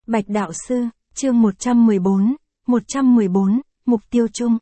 Bạch Đạo Sư, chương 114, Mục tiêu chung.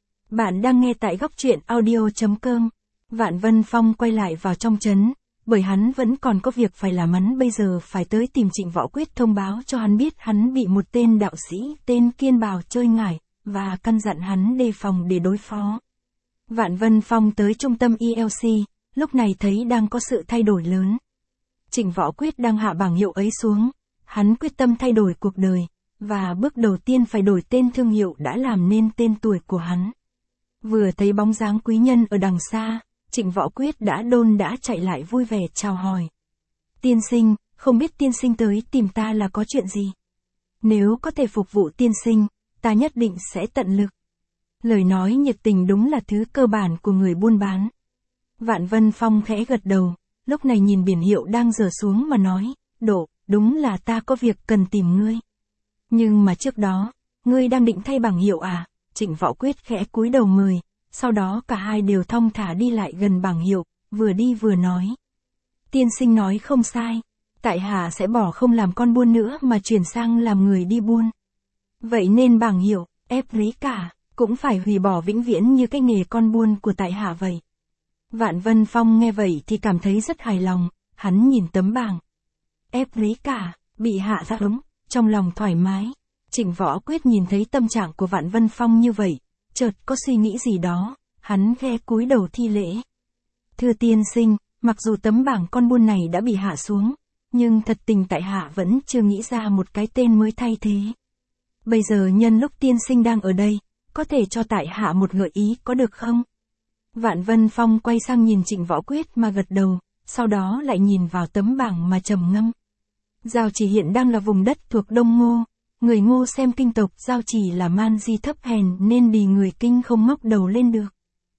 Bạn đang nghe tại góc truyện audio.com. Vạn Vân Phong quay lại vào trong trấn, bởi hắn vẫn còn có việc phải làm, hắn bây giờ phải tới tìm Trịnh Võ Quyết thông báo cho hắn biết hắn bị một tên đạo sĩ tên Kiên Bào chơi ngải, và căn dặn hắn đề phòng để đối phó. Vạn Vân Phong tới trung tâm ELC, lúc này thấy đang có sự thay đổi lớn. Trịnh Võ Quyết đang hạ bảng hiệu ấy xuống, hắn quyết tâm thay đổi cuộc đời, và bước đầu tiên phải đổi tên thương hiệu đã làm nên tên tuổi của hắn. Vừa thấy bóng dáng quý nhân ở đằng xa, Trịnh Võ Quyết đã chạy lại vui vẻ chào hỏi. Tiên sinh, không biết tiên sinh tới tìm ta là có chuyện gì? Nếu có thể phục vụ tiên sinh, ta nhất định sẽ tận lực. Lời nói nhiệt tình đúng là thứ cơ bản của người buôn bán. Vạn Vân Phong khẽ gật đầu, lúc này nhìn biển hiệu đang dở xuống mà nói, Độ, đúng là ta có việc cần tìm ngươi. Nhưng mà trước đó, ngươi đang định thay bảng hiệu à? Trịnh Võ Quyết khẽ cúi đầu mời, sau đó cả hai đều thong thả đi lại gần bảng hiệu, vừa đi vừa nói. Tiên sinh nói không sai, tại hạ sẽ bỏ không làm con buôn nữa mà chuyển sang làm người đi buôn. Vậy nên bảng hiệu, ép lý cả, cũng phải hủy bỏ vĩnh viễn như cái nghề con buôn của tại hạ vậy. Vạn Vân Phong nghe vậy thì cảm thấy rất hài lòng, hắn nhìn tấm bảng. Ép lý cả, bị hạ ra ống, trong lòng thoải mái. Trịnh Võ Quyết nhìn thấy tâm trạng của Vạn Vân Phong như vậy, chợt có suy nghĩ gì đó, hắn khẽ cúi đầu thi lễ. Thưa tiên sinh, mặc dù tấm bảng con buôn này đã bị hạ xuống, nhưng thật tình tại hạ vẫn chưa nghĩ ra một cái tên mới thay thế. Bây giờ nhân lúc tiên sinh đang ở đây, có thể cho tại hạ một gợi ý có được không? Vạn Vân Phong quay sang nhìn Trịnh Võ Quyết mà gật đầu, sau đó lại nhìn vào tấm bảng mà trầm ngâm. Giao Chỉ hiện đang là vùng đất thuộc Đông Ngô, người Ngô xem kinh tộc Giao Chỉ là man di thấp hèn nên đi người Kinh không ngóc đầu lên được.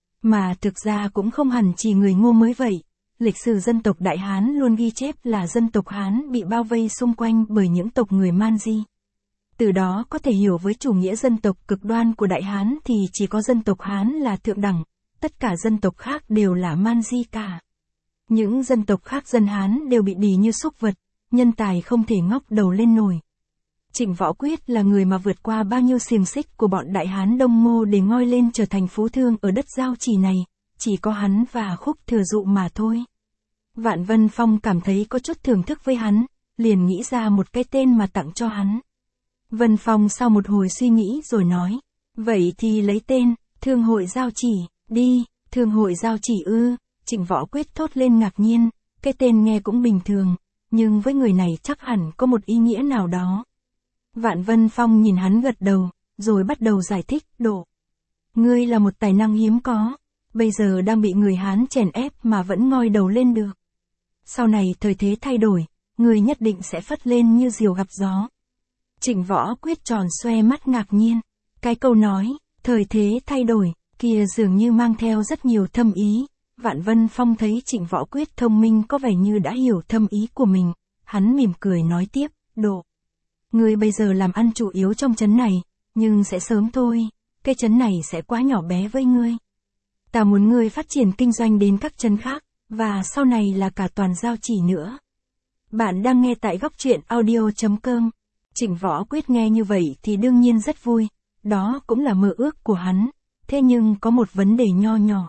Mà thực ra cũng không hẳn chỉ người Ngô mới vậy, lịch sử dân tộc Đại Hán luôn ghi chép là dân tộc Hán bị bao vây xung quanh bởi những tộc người man di. Từ đó có thể hiểu với chủ nghĩa dân tộc cực đoan của Đại Hán thì chỉ có dân tộc Hán là thượng đẳng, tất cả dân tộc khác đều là man di cả. Những dân tộc khác dân Hán đều bị đì như súc vật, nhân tài không thể ngóc đầu lên nổi. Trịnh Võ Quyết là người mà vượt qua bao nhiêu xiềng xích của bọn Đại Hán Đông Ngô để ngoi lên trở thành phú thương ở đất Giao Chỉ này, chỉ có hắn và Khúc Thừa Dụ mà thôi. Vạn Vân Phong cảm thấy có chút thưởng thức với hắn, liền nghĩ ra một cái tên mà tặng cho hắn. Vân Phong sau một hồi suy nghĩ rồi nói, vậy thì lấy tên, Thương hội Giao Chỉ, đi. Thương hội Giao Chỉ ư? Trịnh Võ Quyết thốt lên ngạc nhiên, cái tên nghe cũng bình thường, nhưng với người này chắc hẳn có một ý nghĩa nào đó. Vạn Vân Phong nhìn hắn gật đầu, rồi bắt đầu giải thích, Độ. Ngươi là một tài năng hiếm có, bây giờ đang bị người Hán chèn ép mà vẫn ngoi đầu lên được. Sau này thời thế thay đổi, ngươi nhất định sẽ phất lên như diều gặp gió. Trịnh Võ Quyết tròn xoe mắt ngạc nhiên, cái câu nói, thời thế thay đổi, kia dường như mang theo rất nhiều thâm ý. Vạn Vân Phong thấy Trịnh Võ Quyết thông minh có vẻ như đã hiểu thâm ý của mình, hắn mỉm cười nói tiếp, Độ. Ngươi bây giờ làm ăn chủ yếu trong trấn này, nhưng sẽ sớm thôi, cái trấn này sẽ quá nhỏ bé với ngươi. Ta muốn ngươi phát triển kinh doanh đến các trấn khác, và sau này là cả toàn Giao Chỉ nữa. Bạn đang nghe tại góc truyện audio.com. Trịnh Võ Quyết nghe như vậy thì đương nhiên rất vui, đó cũng là mơ ước của hắn, thế nhưng có một vấn đề nho nhỏ.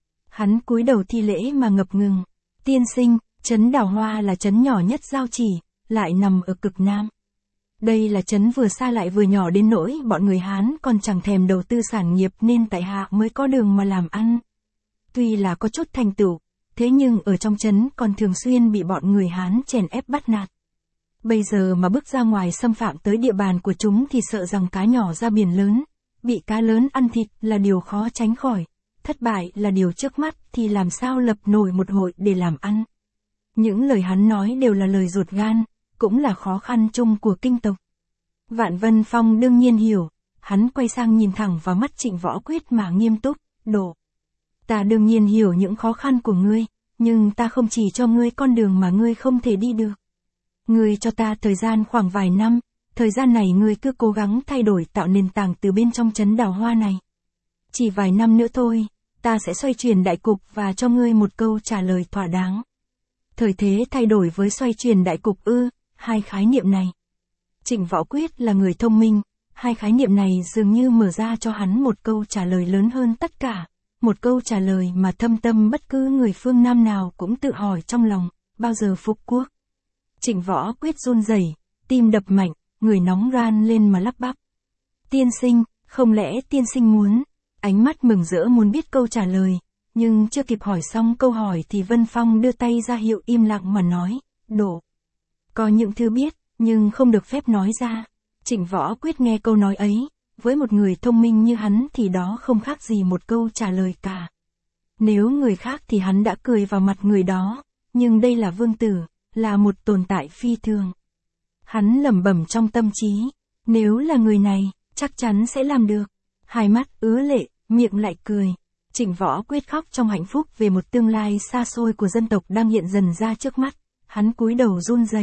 Hắn cúi đầu thi lễ mà ngập ngừng. Tiên sinh, trấn Đào Hoa là trấn nhỏ nhất Giao Chỉ, lại nằm ở cực Nam. Đây là trấn vừa xa lại vừa nhỏ đến nỗi bọn người Hán còn chẳng thèm đầu tư sản nghiệp nên tại hạ mới có đường mà làm ăn. Tuy là có chút thành tựu, thế nhưng ở trong trấn còn thường xuyên bị bọn người Hán chèn ép bắt nạt. Bây giờ mà bước ra ngoài xâm phạm tới địa bàn của chúng thì sợ rằng cá nhỏ ra biển lớn, bị cá lớn ăn thịt là điều khó tránh khỏi. Thất bại là điều trước mắt thì làm sao lập nổi một hội để làm ăn. Những lời hắn nói đều là lời ruột gan, cũng là khó khăn chung của kinh tộc. Vạn Vân Phong đương nhiên hiểu, hắn quay sang nhìn thẳng vào mắt Trịnh Võ Quyết mà nghiêm túc, Độ. Ta đương nhiên hiểu những khó khăn của ngươi, nhưng ta không chỉ cho ngươi con đường mà ngươi không thể đi được. Ngươi cho ta thời gian khoảng vài năm, thời gian này ngươi cứ cố gắng thay đổi tạo nền tảng từ bên trong trấn Đào Hoa này. Chỉ vài năm nữa thôi, ta sẽ xoay chuyển đại cục và cho ngươi một câu trả lời thỏa đáng. Thời thế thay đổi với xoay chuyển đại cục ư, hai khái niệm này. Trịnh Võ Quyết là người thông minh, hai khái niệm này dường như mở ra cho hắn một câu trả lời lớn hơn tất cả, một câu trả lời mà thâm tâm bất cứ người phương Nam nào cũng tự hỏi trong lòng, bao giờ phục quốc. Trịnh Võ Quyết run rẩy, tim đập mạnh, người nóng ran lên mà lắp bắp. Tiên sinh, không lẽ tiên sinh muốn? Ánh mắt mừng rỡ muốn biết câu trả lời, nhưng chưa kịp hỏi xong câu hỏi thì Vân Phong đưa tay ra hiệu im lặng mà nói, Độ. Có những thứ biết, nhưng không được phép nói ra. Trịnh Võ Quyết nghe câu nói ấy, với một người thông minh như hắn thì đó không khác gì một câu trả lời cả. Nếu người khác thì hắn đã cười vào mặt người đó, nhưng đây là vương tử, là một tồn tại phi thường. Hắn lẩm bẩm trong tâm trí, nếu là người này, chắc chắn sẽ làm được. Hai mắt ứa lệ, miệng lại cười. Trịnh Võ Quyết khóc trong hạnh phúc về một tương lai xa xôi của dân tộc đang hiện dần ra trước mắt. Hắn cúi đầu run rẩy.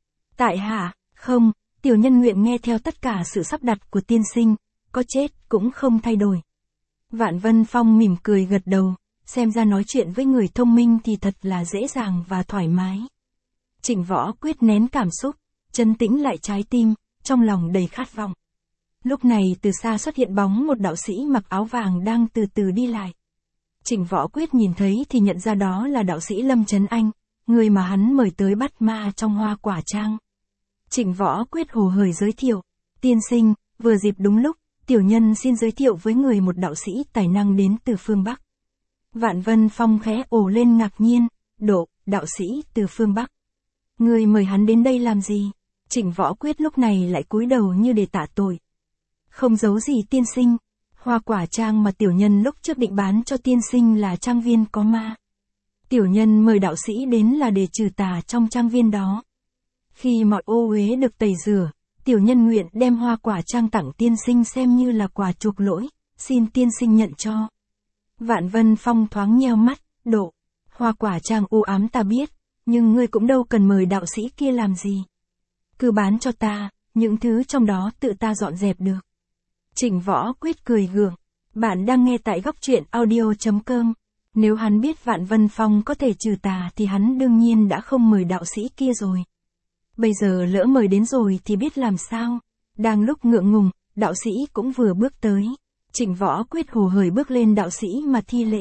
Tại hạ, không, tiểu nhân nguyện nghe theo tất cả sự sắp đặt của tiên sinh, có chết cũng không thay đổi. Vạn Vân Phong mỉm cười gật đầu, xem ra nói chuyện với người thông minh thì thật là dễ dàng và thoải mái. Trịnh Võ Quyết nén cảm xúc, trấn tĩnh lại trái tim, trong lòng đầy khát vọng. Lúc này từ xa xuất hiện bóng một đạo sĩ mặc áo vàng đang từ từ đi lại. Trịnh Võ Quyết nhìn thấy thì nhận ra đó là đạo sĩ Lâm Trấn Anh, người mà hắn mời tới bắt ma trong Hoa Quả Trang. Trịnh Võ Quyết hồ hởi giới thiệu, tiên sinh, vừa dịp đúng lúc, tiểu nhân xin giới thiệu với người một đạo sĩ tài năng đến từ phương Bắc. Vạn Vân Phong khẽ ồ lên ngạc nhiên, Độ, đạo sĩ từ phương Bắc. Người mời hắn đến đây làm gì? Trịnh Võ Quyết lúc này lại cúi đầu như để tạ tội. Không giấu gì tiên sinh, Hoa Quả Trang mà tiểu nhân lúc trước định bán cho tiên sinh là trang viên có ma. Tiểu nhân mời đạo sĩ đến là để trừ tà trong trang viên đó. Khi mọi ô uế được tẩy rửa, tiểu nhân nguyện đem Hoa Quả Trang tặng tiên sinh xem như là quà chuộc lỗi, xin tiên sinh nhận cho. Vạn Vân Phong thoáng nheo mắt, Độ, Hoa Quả Trang u ám ta biết, nhưng ngươi cũng đâu cần mời đạo sĩ kia làm gì. Cứ bán cho ta, những thứ trong đó tự ta dọn dẹp được. Trịnh Võ Quyết cười gượng, bạn đang nghe tại góc truyện audio.com. Nếu hắn biết Vạn Vân Phong có thể trừ tà thì hắn đương nhiên đã không mời đạo sĩ kia rồi. Bây giờ lỡ mời đến rồi thì biết làm sao. Đang lúc ngượng ngùng, đạo sĩ cũng vừa bước tới. Trịnh Võ Quyết hồ hởi bước lên đạo sĩ mà thi lễ.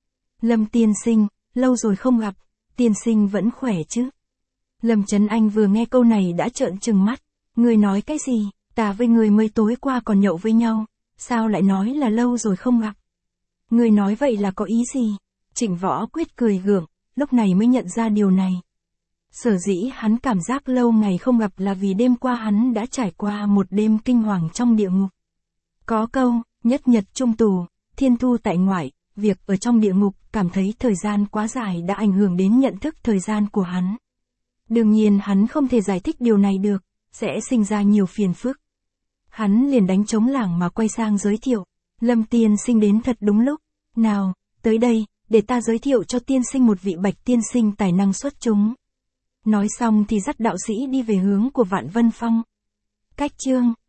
Lâm tiên sinh, lâu rồi không gặp, tiên sinh vẫn khỏe chứ? Lâm Trấn Anh vừa nghe câu này đã trợn trừng mắt. Người nói cái gì? Ta với người mới tối qua còn nhậu với nhau, sao lại nói là lâu rồi không gặp? Người nói vậy là có ý gì? Trịnh Võ Quyết cười gượng, lúc này mới nhận ra điều này. Sở dĩ hắn cảm giác lâu ngày không gặp là vì đêm qua hắn đã trải qua một đêm kinh hoàng trong địa ngục. Có câu, nhất nhật chung tù, thiên thu tại ngoại, việc ở trong địa ngục cảm thấy thời gian quá dài đã ảnh hưởng đến nhận thức thời gian của hắn. Đương nhiên hắn không thể giải thích điều này được, sẽ sinh ra nhiều phiền phức. Hắn liền đánh trống lảng mà quay sang giới thiệu, Lâm tiên sinh đến thật đúng lúc, nào, tới đây, để ta giới thiệu cho tiên sinh một vị bạch tiên sinh tài năng xuất chúng. Nói xong thì dắt đạo sĩ đi về hướng của Vạn Vân Phong. Cách chương